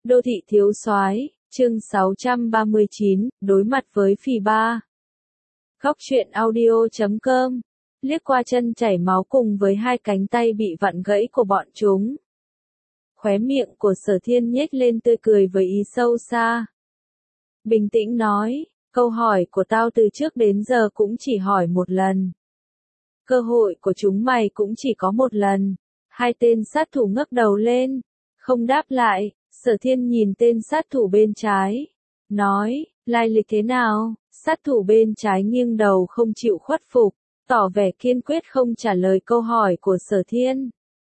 Đô thị thiếu soái, chương 639, đối mặt với phì ba. Góc truyện audio.com, liếc qua chân chảy máu cùng với hai cánh tay bị vặn gãy của bọn chúng. Khóe miệng của Sở Thiên nhếch lên tươi cười với ý sâu xa. Bình tĩnh nói, câu hỏi của tao từ trước đến giờ cũng chỉ hỏi một lần. Cơ hội của chúng mày cũng chỉ có một lần. Hai tên sát thủ ngước đầu lên, không đáp lại. Sở Thiên nhìn tên sát thủ bên trái, nói, lai lịch thế nào? Sát thủ bên trái nghiêng đầu không chịu khuất phục, tỏ vẻ kiên quyết không trả lời câu hỏi của Sở Thiên.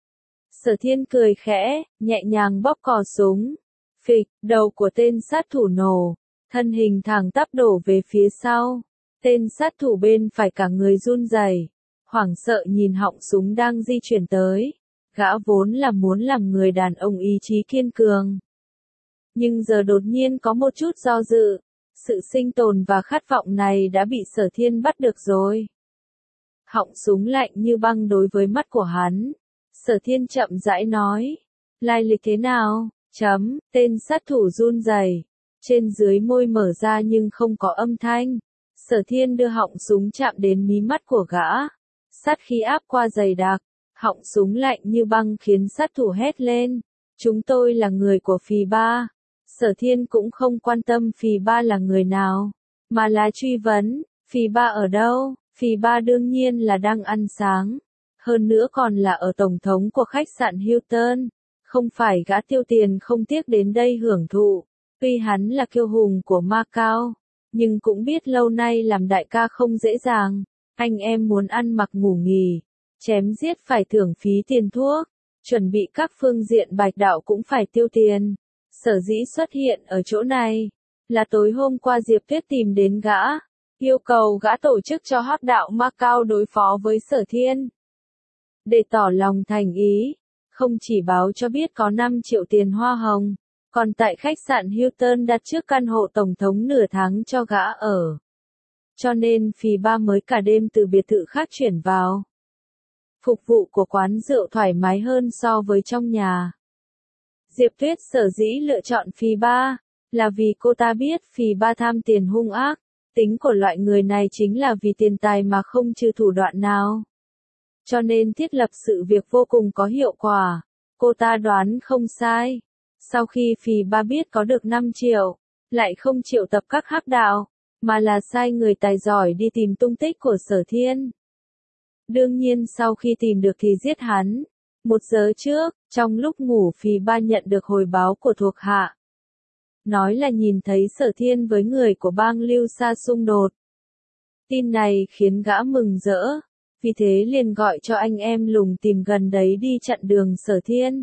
Sở Thiên cười khẽ, nhẹ nhàng bóp cò súng. Phịch, đầu của tên sát thủ nổ, thân hình thẳng tắp đổ về phía sau. Tên sát thủ bên phải cả người run rẩy, hoảng sợ nhìn họng súng đang di chuyển tới. Gã vốn là muốn làm người đàn ông ý chí kiên cường. Nhưng giờ đột nhiên có một chút do dự. Sự sinh tồn và khát vọng này đã bị Sở Thiên bắt được rồi. Họng súng lạnh như băng đối với mắt của hắn. Sở Thiên chậm rãi nói. Lai lịch thế nào? Tên sát thủ run rẩy, trên dưới môi mở ra nhưng không có âm thanh. Sở Thiên đưa họng súng chạm đến mí mắt của gã. Sát khí áp qua dày đặc. Họng súng lạnh như băng khiến sát thủ hét lên. Chúng tôi là người của phì ba. Sở Thiên cũng không quan tâm phì ba là người nào, mà là truy vấn, phì ba ở đâu? Phì ba đương nhiên là đang ăn sáng. Hơn nữa còn là ở tổng thống của khách sạn Hilton. Không phải gã tiêu tiền không tiếc đến đây hưởng thụ. Tuy hắn là kiêu hùng của Macau, nhưng cũng biết lâu nay làm đại ca không dễ dàng. Anh em muốn ăn mặc ngủ nghỉ, chém giết phải thưởng phí tiền thuốc, chuẩn bị các phương diện bạch đạo cũng phải tiêu tiền. Sở dĩ xuất hiện ở chỗ này, là tối hôm qua Diệp Tuyết tìm đến gã, yêu cầu gã tổ chức cho hắc đạo Macau đối phó với Sở Thiên. Để tỏ lòng thành ý, không chỉ báo cho biết có 5 triệu tiền hoa hồng, còn tại khách sạn Hilton đặt trước căn hộ tổng thống nửa tháng cho gã ở. Cho nên phì ba mới cả đêm từ biệt thự khác chuyển vào. Phục vụ của quán rượu thoải mái hơn so với trong nhà. Diệp Tuyết sở dĩ lựa chọn phì ba, là vì cô ta biết phì ba tham tiền hung ác, tính của loại người này chính là vì tiền tài mà không trừ thủ đoạn nào. Cho nên thiết lập sự việc vô cùng có hiệu quả, cô ta đoán không sai. Sau khi phì ba biết có được 5 triệu, lại không triệu tập các hắc đạo, mà là sai người tài giỏi đi tìm tung tích của Sở Thiên. Đương nhiên sau khi tìm được thì giết hắn. 1 giờ trước, trong lúc ngủ phì ba nhận được hồi báo của thuộc hạ. Nói là nhìn thấy Sở Thiên với người của bang Lưu Sa xung đột. Tin này khiến gã mừng rỡ, vì thế liền gọi cho anh em lùng tìm gần đấy đi chặn đường Sở Thiên.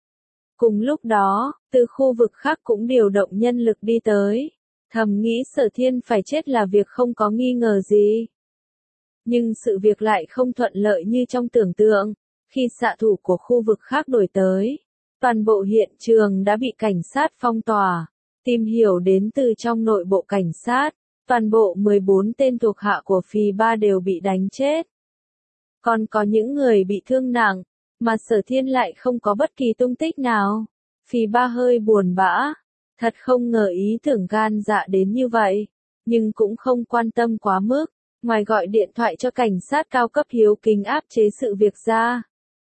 Cùng lúc đó, từ khu vực khác cũng điều động nhân lực đi tới. Thầm nghĩ Sở Thiên phải chết là việc không có nghi ngờ gì. Nhưng sự việc lại không thuận lợi như trong tưởng tượng. Khi xạ thủ của khu vực khác đuổi tới, toàn bộ hiện trường đã bị cảnh sát phong tỏa. Tìm hiểu đến từ trong nội bộ cảnh sát, toàn bộ 14 tên thuộc hạ của phì ba đều bị đánh chết. Còn có những người bị thương nặng, mà Sở Thiên lại không có bất kỳ tung tích nào. Phì ba hơi buồn bã, thật không ngờ ý tưởng gan dạ đến như vậy, nhưng cũng không quan tâm quá mức, ngoài gọi điện thoại cho cảnh sát cao cấp hiếu kính áp chế sự việc ra.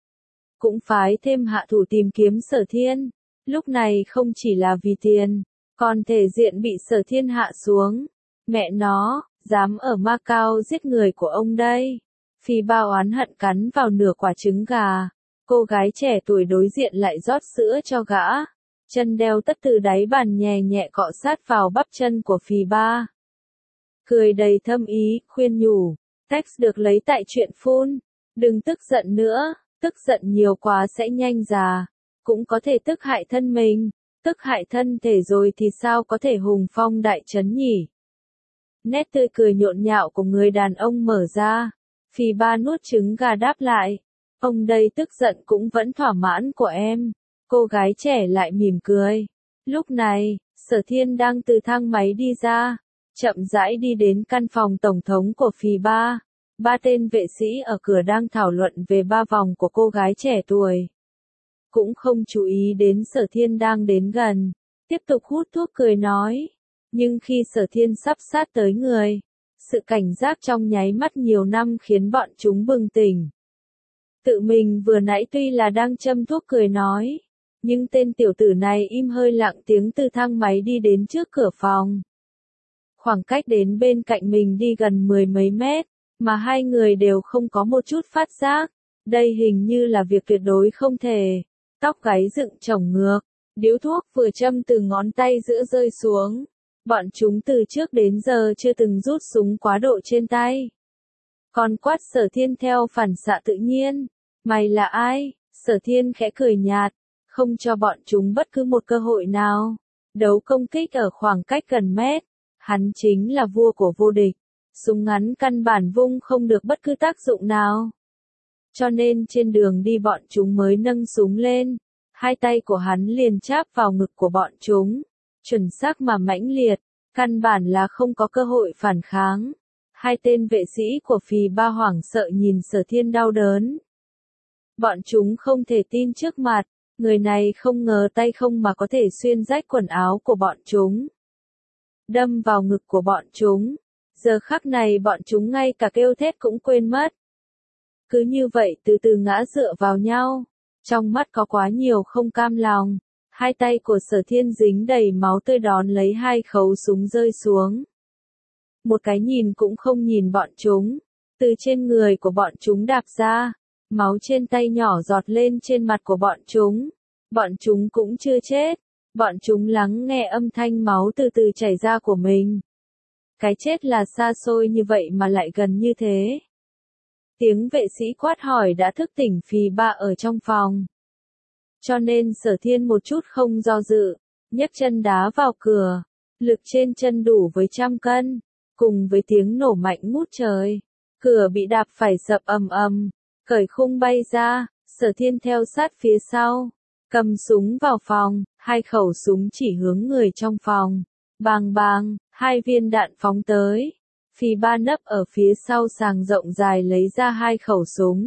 Cũng phái thêm hạ thủ tìm kiếm Sở Thiên, lúc này không chỉ là vì tiền, còn thể diện bị Sở Thiên hạ xuống. Mẹ nó, dám ở Macau giết người của ông đây. Phì ba oán hận cắn vào nửa quả trứng gà, cô gái trẻ tuổi đối diện lại rót sữa cho gã. Chân đeo tất từ đáy bàn nhẹ nhẹ cọ sát vào bắp chân của phì ba. Cười đầy thâm ý, khuyên nhủ, text được lấy tại chuyện phun, đừng tức giận nữa. Tức giận nhiều quá sẽ nhanh già, cũng có thể tức hại thân mình, tức hại thân thể rồi thì sao có thể hùng phong đại trấn nhỉ? Nét tươi cười nhộn nhạo của người đàn ông mở ra, phì ba nuốt trứng gà đáp lại, ông đây tức giận cũng vẫn thỏa mãn của em. Cô gái trẻ lại mỉm cười. Lúc này, Sở Thiên đang từ thang máy đi ra, chậm rãi đi đến căn phòng tổng thống của phì ba. 3 tên vệ sĩ ở cửa đang thảo luận về 3 vòng của cô gái trẻ tuổi. Cũng không chú ý đến Sở Thiên đang đến gần. tiếp tục hút thuốc cười nói. Nhưng khi Sở Thiên sắp sát tới người, sự cảnh giác trong nháy mắt nhiều năm khiến bọn chúng bừng tỉnh. Tự mình vừa nãy tuy là đang châm thuốc cười nói, nhưng tên tiểu tử này im hơi lặng tiếng từ thang máy đi đến trước cửa phòng. Khoảng cách đến bên cạnh mình đi gần 10 mấy mét, mà hai người đều không có một chút phát giác. Đây hình như là việc tuyệt đối không thể. Tóc gáy dựng chổng ngược, điếu thuốc vừa châm từ ngón tay giữa rơi xuống. Bọn chúng từ trước đến giờ chưa từng rút súng quá độ trên tay. Còn quát Sở Thiên theo phản xạ tự nhiên. Mày là ai? Sở Thiên khẽ cười nhạt, không cho bọn chúng bất cứ một cơ hội nào. Đấu công kích ở khoảng cách gần mét. Hắn chính là vua của vô địch. Súng ngắn căn bản vung không được bất cứ tác dụng nào. Cho nên trên đường đi bọn chúng mới nâng súng lên. Hai tay của hắn liền cháp vào ngực của bọn chúng. Chuẩn xác mà mãnh liệt. Căn bản là không có cơ hội phản kháng. Hai tên vệ sĩ của Phì Ba hoảng sợ nhìn Sở Thiên đau đớn. Bọn chúng không thể tin trước mặt. Người này không ngờ tay không mà có thể xuyên rách quần áo của bọn chúng. Đâm vào ngực của bọn chúng. Giờ khắc này bọn chúng ngay cả kêu thét cũng quên mất. Cứ như vậy từ từ ngã dựa vào nhau. Trong mắt có quá nhiều không cam lòng. Hai tay của Sở Thiên dính đầy máu tươi đón lấy hai khẩu súng rơi xuống. Một cái nhìn cũng không nhìn bọn chúng. Từ trên người của bọn chúng đạp ra. Máu trên tay nhỏ giọt lên trên mặt của bọn chúng. Bọn chúng cũng chưa chết. Bọn chúng lắng nghe âm thanh máu từ từ chảy ra của mình. Cái chết là xa xôi như vậy mà lại gần như thế. Tiếng vệ sĩ quát hỏi đã thức tỉnh Phì Ba ở trong phòng. Cho nên Sở Thiên một chút không do dự, nhấc chân đá vào cửa. Lực trên chân đủ với 100 cân. Cùng với tiếng nổ mạnh ngút trời. Cửa bị đạp phải sập ầm ầm. Cởi khung bay ra. Sở Thiên theo sát phía sau. Cầm súng vào phòng. Hai khẩu súng chỉ hướng người trong phòng. Bang bang, hai viên đạn phóng tới. Phì Ba nấp ở phía sau sàng rộng dài lấy ra hai khẩu súng.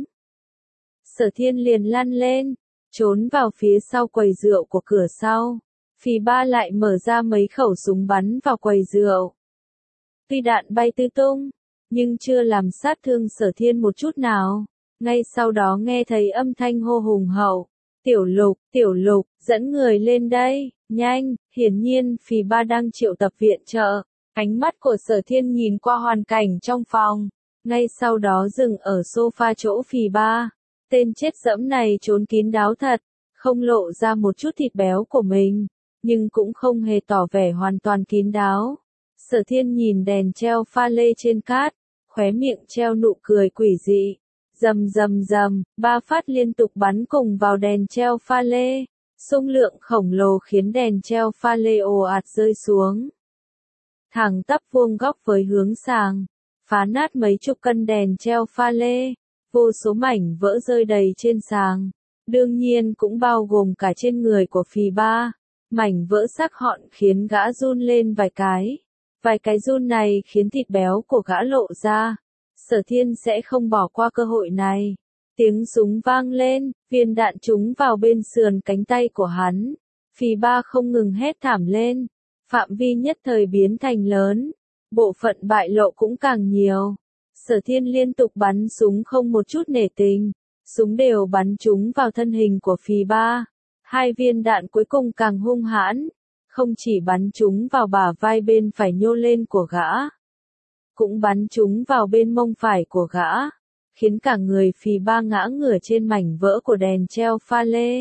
Sở Thiên liền lăn lên, trốn vào phía sau quầy rượu của cửa sau. Phì Ba lại mở ra mấy khẩu súng bắn vào quầy rượu. Tuy đạn bay tứ tung, nhưng chưa làm sát thương Sở Thiên một chút nào. Ngay sau đó nghe thấy âm thanh hô hùng hậu. Tiểu Lục, dẫn người lên đây, nhanh, hiển nhiên Phì Ba đang triệu tập viện trợ. Ánh mắt của Sở Thiên nhìn qua hoàn cảnh trong phòng, ngay sau đó dừng ở sofa chỗ Phì Ba. Tên chết dẫm này trốn kín đáo thật, không lộ ra một chút thịt béo của mình, nhưng cũng không hề tỏ vẻ hoàn toàn kín đáo. Sở Thiên nhìn đèn treo pha lê trên cát, khóe miệng treo nụ cười quỷ dị. Rầm rầm rầm, 3 phát liên tục bắn cùng vào đèn treo pha lê. Xung lượng khổng lồ khiến đèn treo pha lê ồ ạt rơi xuống. Thẳng tắp vuông góc với hướng sàng. Phá nát mấy chục cân đèn treo pha lê. Vô số mảnh vỡ rơi đầy trên sàng. Đương nhiên cũng bao gồm cả trên người của Phì Ba. Mảnh vỡ sắc họn khiến gã run lên vài cái. Vài cái run này khiến thịt béo của gã lộ ra. Sở Thiên sẽ không bỏ qua cơ hội này. Tiếng súng vang lên, viên đạn trúng vào bên sườn cánh tay của hắn. Phì Ba không ngừng hét thảm lên. Phạm vi nhất thời biến thành lớn. Bộ phận bại lộ cũng càng nhiều. Sở Thiên liên tục bắn súng không một chút nể tình. Súng đều bắn trúng vào thân hình của Phì Ba. Hai viên đạn cuối cùng càng hung hãn. Không chỉ bắn trúng vào bả vai bên phải nhô lên của gã. Cũng bắn trúng vào bên mông phải của gã. Khiến cả người Phì Ba ngã ngửa trên mảnh vỡ của đèn treo pha lê.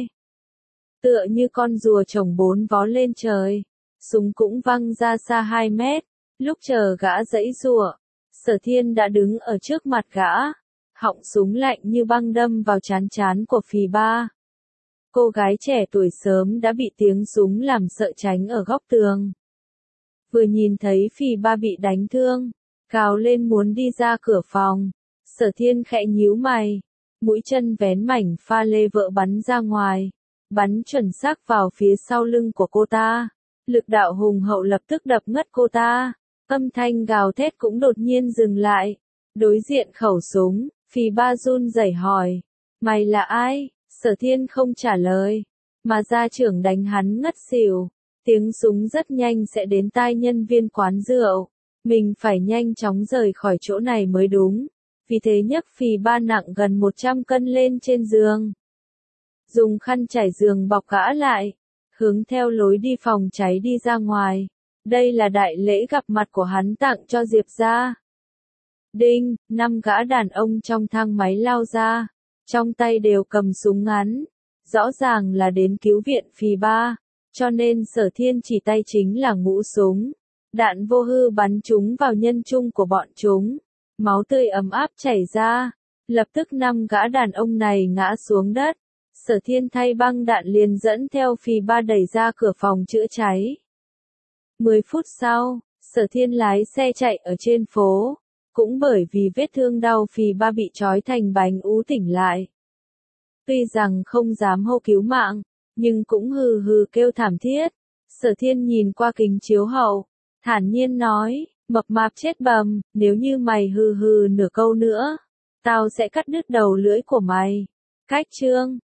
Tựa như con rùa chồng 4 vó lên trời. Súng cũng văng ra xa 2 mét. Lúc chờ gã giãy giụa, Sở Thiên đã đứng ở trước mặt gã. Họng súng lạnh như băng đâm vào trán của Phì Ba. Cô gái trẻ tuổi sớm đã bị tiếng súng làm sợ tránh ở góc tường. Vừa nhìn thấy Phì Ba bị đánh thương, gào lên muốn đi ra cửa phòng. Sở Thiên khẽ nhíu mày. Mũi chân vén mảnh pha lê vỡ bắn ra ngoài. Bắn chuẩn xác vào phía sau lưng của cô ta. Lực đạo hùng hậu lập tức đập ngất cô ta. Âm thanh gào thét cũng đột nhiên dừng lại. Đối diện khẩu súng, Phì Ba run rẩy hỏi. Mày là ai? Sở Thiên không trả lời. Mà gia trưởng đánh hắn ngất xỉu. Tiếng súng rất nhanh sẽ đến tai nhân viên quán rượu. Mình phải nhanh chóng rời khỏi chỗ này mới đúng. Vì thế nhấc phì ba nặng gần 100 cân lên trên giường. Dùng khăn trải giường bọc gã lại. Hướng theo lối đi phòng cháy đi ra ngoài. Đây là đại lễ gặp mặt của hắn tặng cho Diệp gia. Đinh, 5 gã đàn ông trong thang máy lao ra. Trong tay đều cầm súng ngắn. Rõ ràng là đến cứu viện phì ba. Cho nên Sở Thiên chỉ tay chính là ngũ súng. Đạn vô hư bắn trúng vào nhân trung của bọn chúng. Máu tươi ấm áp chảy ra. Lập tức 5 gã đàn ông này ngã xuống đất. Sở Thiên thay băng đạn liền dẫn theo phì ba đẩy ra cửa phòng chữa cháy. 10 phút sau, Sở Thiên lái xe chạy ở trên phố. Cũng bởi vì vết thương đau phì ba bị trói thành bánh ú tỉnh lại. Tuy rằng không dám hô cứu mạng, nhưng cũng hừ hừ kêu thảm thiết. Sở Thiên nhìn qua kính chiếu hậu, thản nhiên nói, mập mạp chết bầm, nếu như mày hừ hừ nửa câu nữa, tao sẽ cắt đứt đầu lưỡi của mày. Cách chương